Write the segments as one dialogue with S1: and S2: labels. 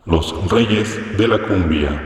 S1: Los Reyes de la Cumbia.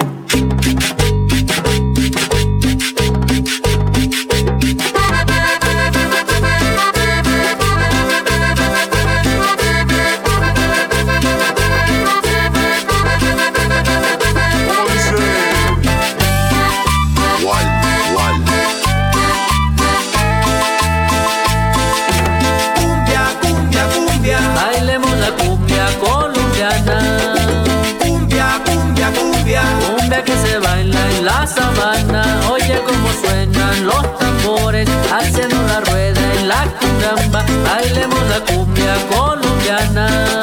S2: Cumbia que se baila en la sabana, oye cómo suenan los tambores, haciendo la rueda en la cundamba, bailemos la cumbia colombiana.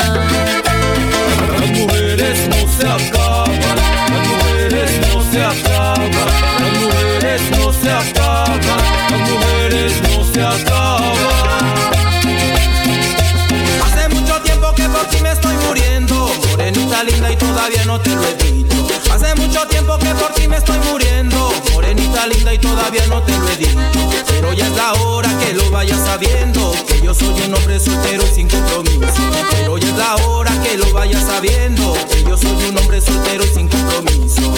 S3: Las mujeres no se acaban, las mujeres no se acaban, las mujeres no se acaban, las mujeres no se acaban. Hace mucho tiempo que por ti me estoy muriendo, morenita linda y todavía no te lo he dicho. Hace mucho tiempo que por ti me estoy muriendo, morenita linda y todavía no te lo he dicho. Pero ya es la hora que lo vayas sabiendo, que yo soy un hombre soltero y sin compromiso. Pero ya es la hora que lo vayas sabiendo, que yo soy un hombre soltero y sin compromiso.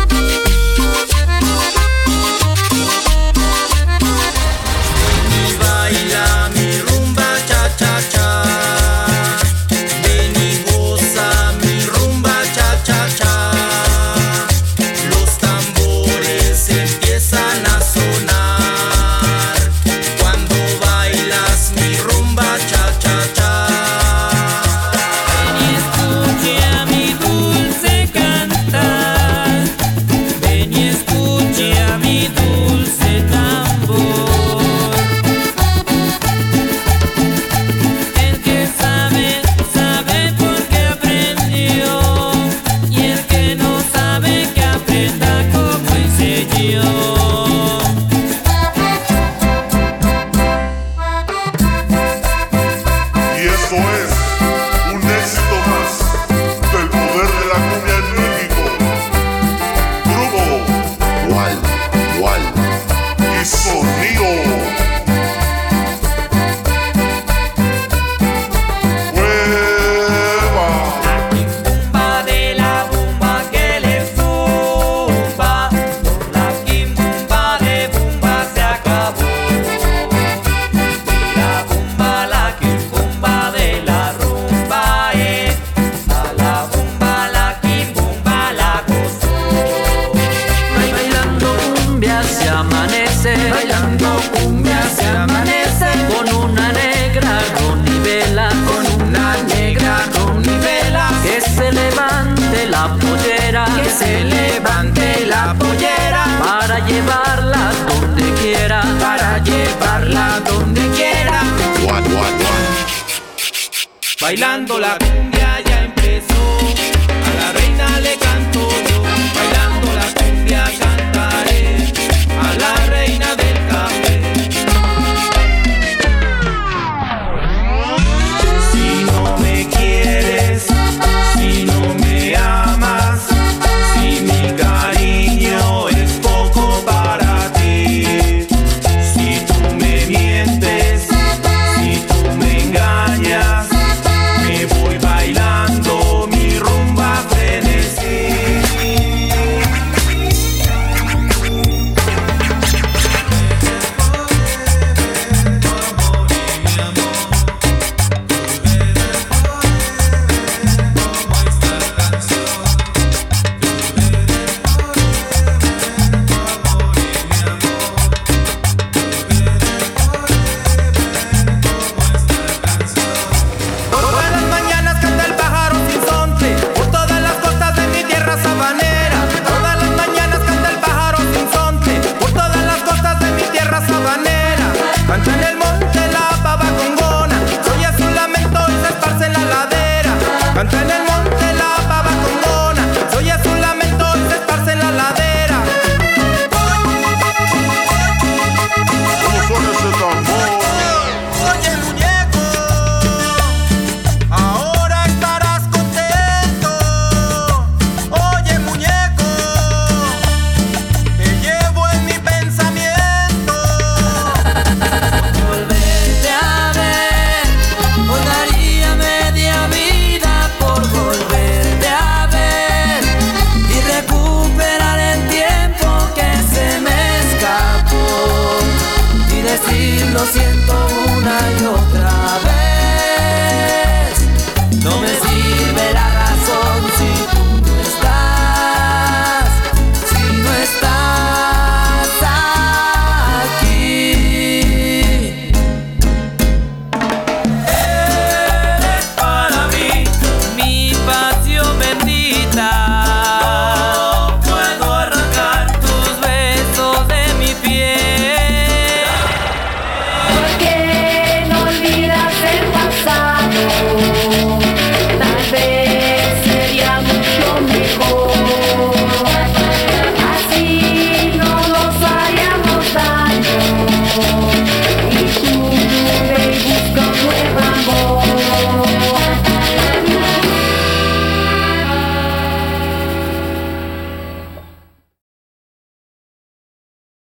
S3: Ven y baila mi rumba cha cha cha. Ven y goza mi rumba cha cha cha.
S2: Bailando cumbia se amanece, con una negra ronivela, con una negra ronivela. Que se levante la pollera, que se levante la pollera, para llevarla donde quiera, para llevarla donde quiera.
S3: Bailando la cumbia ya.